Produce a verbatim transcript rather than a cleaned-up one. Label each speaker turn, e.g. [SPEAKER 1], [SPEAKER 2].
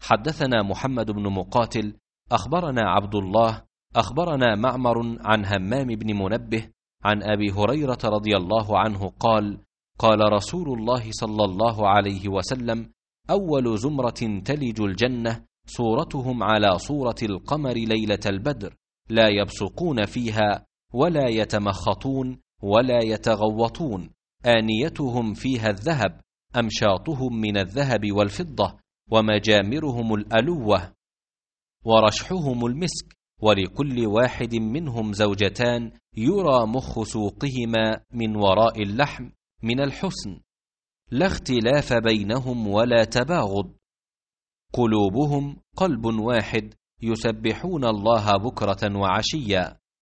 [SPEAKER 1] حدثنا محمد بن مقاتل أخبرنا عبد الله أخبرنا معمر عن همام بن منبه عن أبي هريرة رضي الله عنه قال: قال رسول الله صلى الله عليه وسلم: أول زمرة تلج الجنة صورتهم على صورة القمر ليلة البدر، لا يبصقون فيها ولا يتمخطون ولا يتغوطون، آنيتهم فيها الذهب، أمشاطهم من الذهب والفضة، ومجامرهم الألوة، ورشحهم المسك، ولكل واحد منهم زوجتان يرى مخ سوقهما من وراء اللحم من الحسن، لا اختلاف بينهم ولا تباغض، قلوبهم قلب واحد، يسبحون الله بكرة وعشيا.